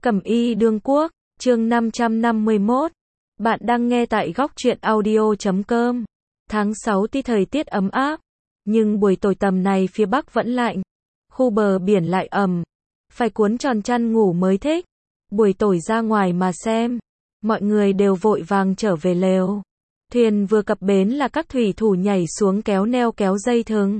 Cẩm y đương quốc, chương 551. Bạn đang nghe tại góc truyện audio.com. Tháng 6 tuy thời tiết ấm áp, nhưng buổi tối tầm này phía Bắc vẫn lạnh. Khu bờ biển lại ẩm. Phải cuốn tròn chăn ngủ mới thích. Buổi tối ra ngoài mà xem. Mọi người đều vội vàng trở về lều. Thuyền vừa cập bến là các thủy thủ nhảy xuống kéo neo kéo dây thừng.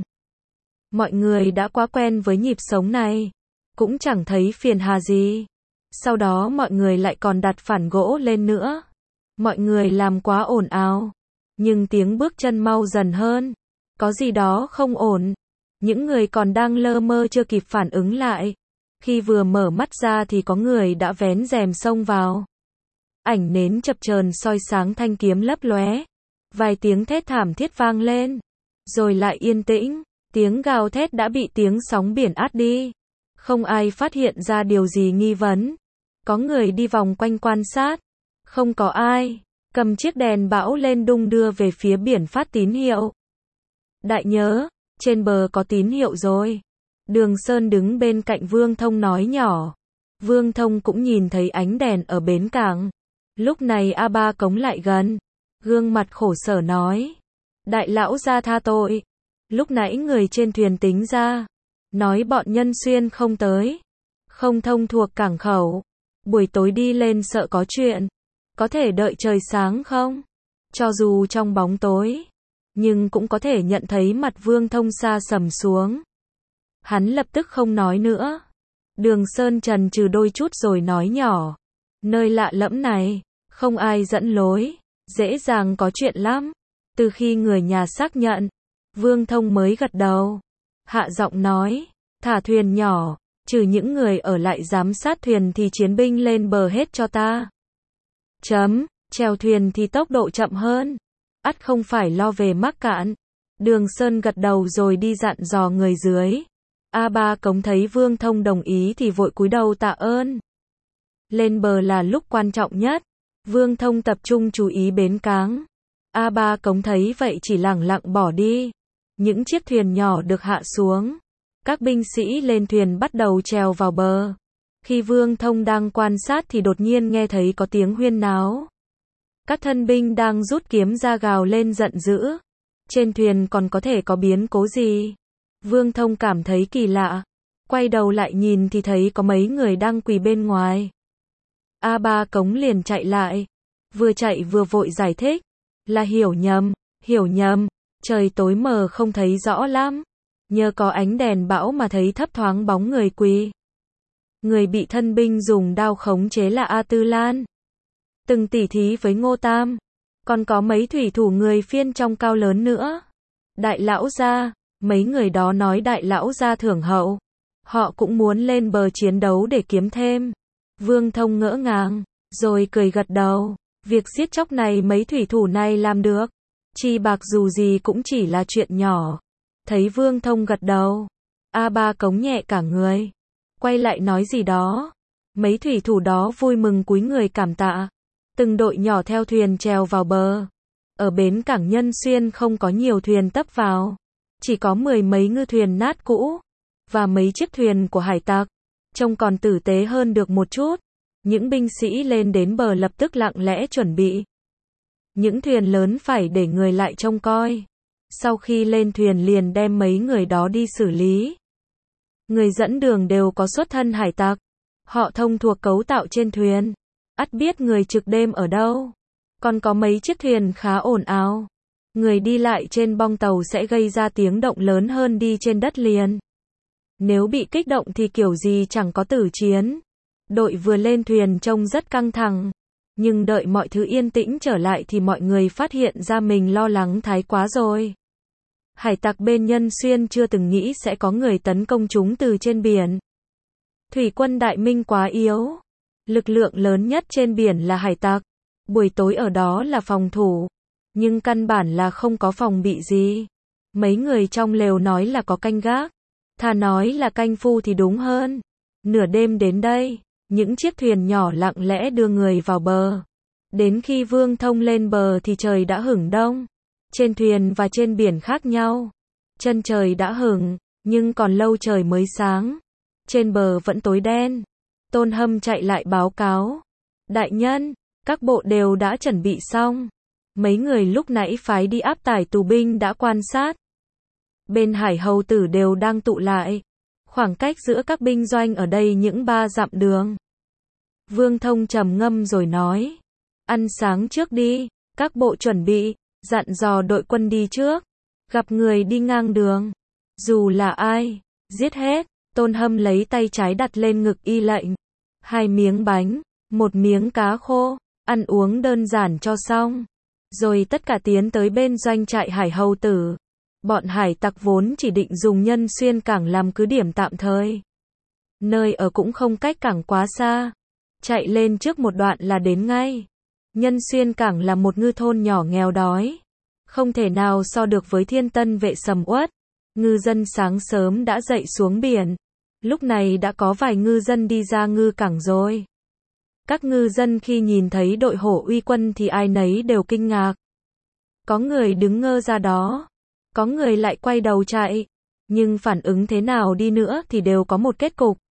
Mọi người đã quá quen với nhịp sống này. Cũng chẳng thấy phiền hà gì. Sau đó mọi người lại còn đặt phản gỗ lên nữa. Mọi người làm quá ồn ào. Nhưng tiếng bước chân mau dần hơn. Có gì đó không ổn. Những người còn đang lơ mơ chưa kịp phản ứng lại. Khi vừa mở mắt ra thì có người đã vén rèm xông vào. Ảnh nến chập chờn soi sáng thanh kiếm lấp lóe. Vài tiếng thét thảm thiết vang lên. Rồi lại yên tĩnh. Tiếng gào thét đã bị tiếng sóng biển át đi. Không ai phát hiện ra điều gì nghi vấn. Có người đi vòng quanh quan sát. Không có ai. Cầm chiếc đèn bão lên đung đưa về phía biển phát tín hiệu. Đại nhớ, trên bờ có tín hiệu rồi. Đường Sơn đứng bên cạnh Vương Thông nói nhỏ. Vương Thông cũng nhìn thấy ánh đèn ở bến cảng. Lúc này A Ba Cống lại gần. Gương mặt khổ sở nói. Đại lão gia tha tội. Lúc nãy người trên thuyền tính ra. Nói bọn Nhân Xuyên không tới. Không thông thuộc cảng khẩu. Buổi tối đi lên sợ có chuyện. Có thể đợi trời sáng không? Cho dù trong bóng tối. Nhưng cũng có thể nhận thấy mặt Vương Thông xa sầm xuống. Hắn lập tức không nói nữa. Đường Sơn chần chừ đôi chút rồi nói nhỏ. Nơi lạ lẫm này, không ai dẫn lối. Dễ dàng có chuyện lắm. Từ khi người nhà xác nhận, Vương Thông mới gật đầu. Hạ giọng nói, thả thuyền nhỏ, trừ những người ở lại giám sát thuyền thì chiến binh lên bờ hết cho ta. Chèo thuyền thì tốc độ chậm hơn. Ắt không phải lo về mắc cạn. Đường Sơn gật đầu rồi đi dặn dò người dưới. A Ba Cống thấy Vương Thông đồng ý thì vội cúi đầu tạ ơn. Lên bờ là lúc quan trọng nhất. Vương Thông tập trung chú ý bến cảng. A Ba Cống thấy vậy chỉ lẳng lặng bỏ đi. Những chiếc thuyền nhỏ được hạ xuống. Các binh sĩ lên thuyền bắt đầu trèo vào bờ. Khi Vương Thông đang quan sát thì đột nhiên nghe thấy có tiếng huyên náo. Các thân binh đang rút kiếm ra gào lên giận dữ. Trên thuyền còn có thể có biến cố gì? Vương Thông cảm thấy kỳ lạ. Quay đầu lại nhìn thì thấy có mấy người đang quỳ bên ngoài. A Ba Cống liền chạy lại. Vừa chạy vừa vội giải thích. Là hiểu nhầm. Trời tối mờ không thấy rõ lắm. Nhờ có ánh đèn bão mà thấy thấp thoáng bóng người quỳ. Người bị thân binh dùng đao khống chế là A Tư Lan. Từng tỉ thí với Ngô Tam. Còn có mấy thủy thủ người phiên trong cao lớn nữa. Đại lão gia, mấy người đó nói đại lão gia thưởng hậu. Họ cũng muốn lên bờ chiến đấu để kiếm thêm. Vương Thông ngỡ ngàng, rồi cười gật đầu. Việc giết chóc này mấy thủy thủ này làm được. Chi bạc dù gì cũng chỉ là chuyện nhỏ. Thấy Vương Thông gật đầu. A Ba Cống nhẹ cả người. Quay lại nói gì đó. Mấy thủy thủ đó vui mừng cúi người cảm tạ. Từng đội nhỏ theo thuyền trèo vào bờ. Ở bến cảng Nhân Xuyên không có nhiều thuyền tấp vào. Chỉ có 10 mấy ngư thuyền nát cũ. Và mấy chiếc thuyền của hải tặc. Trông còn tử tế hơn được một chút. Những binh sĩ lên đến bờ lập tức lặng lẽ chuẩn bị. Những thuyền lớn phải để người lại trông coi. Sau khi lên thuyền liền đem mấy người đó đi xử lý. Người dẫn đường đều có xuất thân hải tặc. Họ thông thuộc cấu tạo trên thuyền. Ắt biết người trực đêm ở đâu. Còn có mấy chiếc thuyền khá ồn ào. Người đi lại trên bong tàu sẽ gây ra tiếng động lớn hơn đi trên đất liền. Nếu bị kích động thì kiểu gì chẳng có tử chiến. Đội vừa lên thuyền trông rất căng thẳng. Nhưng đợi mọi thứ yên tĩnh trở lại thì mọi người phát hiện ra mình lo lắng thái quá rồi. Hải tặc bên Nhân Xuyên chưa từng nghĩ sẽ có người tấn công chúng từ trên biển. Thủy quân Đại Minh quá yếu. Lực lượng lớn nhất trên biển là hải tặc. Buổi tối ở đó là phòng thủ. Nhưng căn bản là không có phòng bị gì. Mấy người trong lều nói là có canh gác. Thà nói là canh phu thì đúng hơn. Nửa đêm đến đây, những chiếc thuyền nhỏ lặng lẽ đưa người vào bờ. Đến khi Vương Thông lên bờ thì trời đã hửng đông. Trên thuyền và trên biển khác nhau. Chân trời đã hửng, nhưng còn lâu trời mới sáng. Trên bờ vẫn tối đen. Tôn Hâm chạy lại báo cáo. Đại nhân, các bộ đều đã chuẩn bị xong. Mấy người lúc nãy phái đi áp tải tù binh đã quan sát. Bên Hải Hầu Tử đều đang tụ lại. Khoảng cách giữa các binh doanh ở đây những 3 dặm đường. Vương Thông trầm ngâm rồi nói. Ăn sáng trước đi, các bộ chuẩn bị, dặn dò đội quân đi trước. Gặp người đi ngang đường, dù là ai, giết hết. Tôn Hâm lấy tay trái đặt lên ngực y lệnh. 2 miếng bánh, 1 miếng cá khô, ăn uống đơn giản cho xong. Rồi tất cả tiến tới bên doanh trại Hải Hầu Tử. Bọn hải tặc vốn chỉ định dùng Nhân Xuyên Cảng làm cứ điểm tạm thời. Nơi ở cũng không cách cảng quá xa. Chạy lên trước một đoạn là đến ngay. Nhân Xuyên Cảng là một ngư thôn nhỏ nghèo đói. Không thể nào so được với Thiên Tân Vệ sầm uất. Ngư dân sáng sớm đã dậy xuống biển. Lúc này đã có vài ngư dân đi ra ngư cảng rồi. Các ngư dân khi nhìn thấy đội Hổ Uy quân thì ai nấy đều kinh ngạc. Có người đứng ngơ ra đó. Có người lại quay đầu chạy. Nhưng phản ứng thế nào đi nữa thì đều có một kết cục.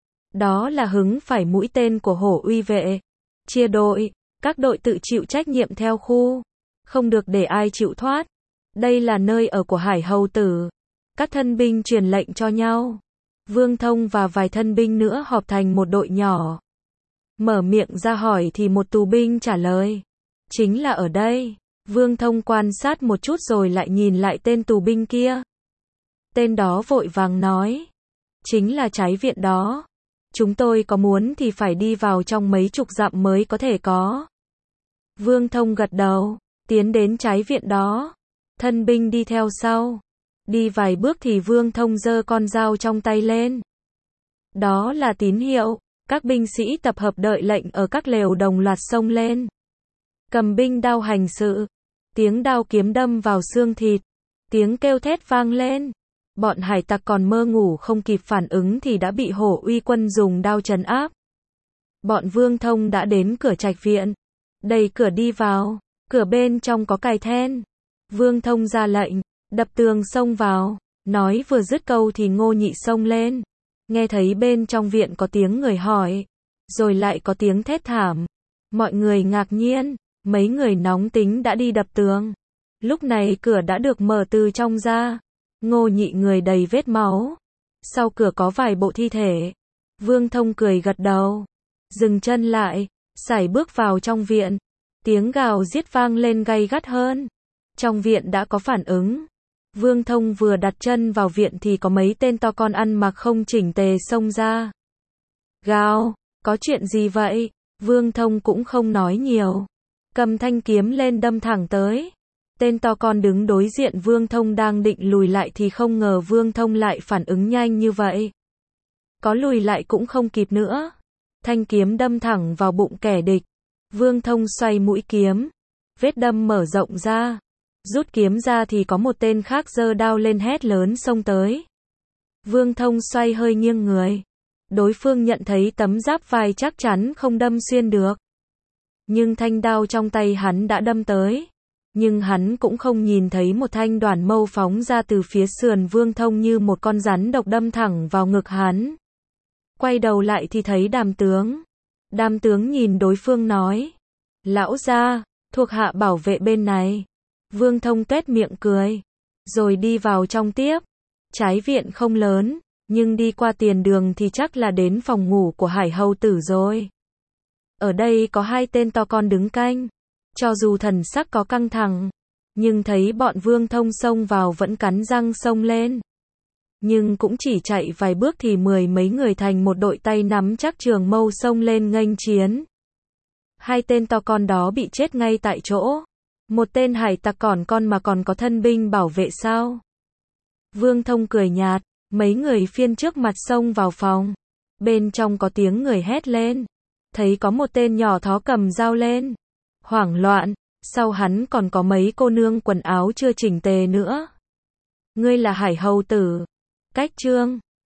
Đó là hứng phải mũi tên của Hổ Uy vệ. Chia đội, các đội tự chịu trách nhiệm theo khu. Không được để ai chịu thoát. Đây là nơi ở của Hải Hầu Tử. Các thân binh truyền lệnh cho nhau. Vương Thông và vài thân binh nữa họp thành một đội nhỏ. Mở miệng ra hỏi thì một tù binh trả lời. Chính là ở đây. Vương Thông quan sát một chút rồi lại nhìn lại tên tù binh kia. Tên đó vội vàng nói. Chính là trái viện đó. Chúng tôi có muốn thì phải đi vào trong mấy chục dặm mới có thể có. Vương Thông gật đầu, tiến đến trái viện đó. Thân binh đi theo sau. Đi vài bước thì Vương Thông giơ con dao trong tay lên. Đó là tín hiệu. Các binh sĩ tập hợp đợi lệnh ở các lều đồng loạt xông lên. Cầm binh đao hành sự. Tiếng đao kiếm đâm vào xương thịt. Tiếng kêu thét vang lên. Bọn hải tặc còn mơ ngủ không kịp phản ứng thì đã bị Hổ Uy quân dùng đao trấn áp. Bọn Vương Thông đã đến cửa trạch viện. Đẩy cửa đi vào. Cửa bên trong có cài then. Vương Thông ra lệnh. Đập tường xông vào. Nói vừa dứt câu thì Ngô Nhị xông lên. Nghe thấy bên trong viện có tiếng người hỏi. Rồi lại có tiếng thét thảm. Mọi người ngạc nhiên. Mấy người nóng tính đã đi đập tường. Lúc này cửa đã được mở từ trong ra. Ngô Nhị người đầy vết máu. Sau cửa có vài bộ thi thể. Vương Thông cười gật đầu. Dừng chân lại. Sải bước vào trong viện. Tiếng gào giết vang lên gay gắt hơn. Trong viện đã có phản ứng. Vương Thông vừa đặt chân vào viện thì có mấy tên to con ăn mặc không chỉnh tề xông ra. Gào, có chuyện gì vậy? Vương Thông cũng không nói nhiều. Cầm thanh kiếm lên đâm thẳng tới. Tên to con đứng đối diện Vương Thông đang định lùi lại thì không ngờ Vương Thông lại phản ứng nhanh như vậy. Có lùi lại cũng không kịp nữa. Thanh kiếm đâm thẳng vào bụng kẻ địch. Vương Thông xoay mũi kiếm. Vết đâm mở rộng ra. Rút kiếm ra thì có một tên khác giơ đao lên hét lớn xông tới. Vương Thông xoay hơi nghiêng người. Đối phương nhận thấy tấm giáp vai chắc chắn không đâm xuyên được. Nhưng thanh đao trong tay hắn đã đâm tới. Nhưng hắn cũng không nhìn thấy một thanh đoản mâu phóng ra từ phía sườn Vương Thông như một con rắn độc đâm thẳng vào ngực hắn. Quay đầu lại thì thấy Đàm tướng. Đàm tướng nhìn đối phương nói. Lão gia, thuộc hạ bảo vệ bên này. Vương Thông tuét miệng cười. Rồi đi vào trong tiếp. Trái viện không lớn, nhưng đi qua tiền đường thì chắc là đến phòng ngủ của Hải Hầu Tử rồi. Ở đây có 2 tên to con đứng canh. Cho dù thần sắc có căng thẳng, nhưng thấy bọn Vương Thông xông vào vẫn cắn răng xông lên. Nhưng cũng chỉ chạy vài bước thì 10 mấy người thành một đội tay nắm chắc trường mâu xông lên nghênh chiến. 2 tên to con đó bị chết ngay tại chỗ. Một tên hải tặc còn con mà còn có thân binh bảo vệ sao? Vương Thông cười nhạt, mấy người phiên trước mặt xông vào phòng. Bên trong có tiếng người hét lên. Thấy có một tên nhỏ thó cầm dao lên. Hoảng loạn, sau hắn còn có mấy cô nương quần áo chưa chỉnh tề nữa. Ngươi là Hải Hầu Tử. Cách chương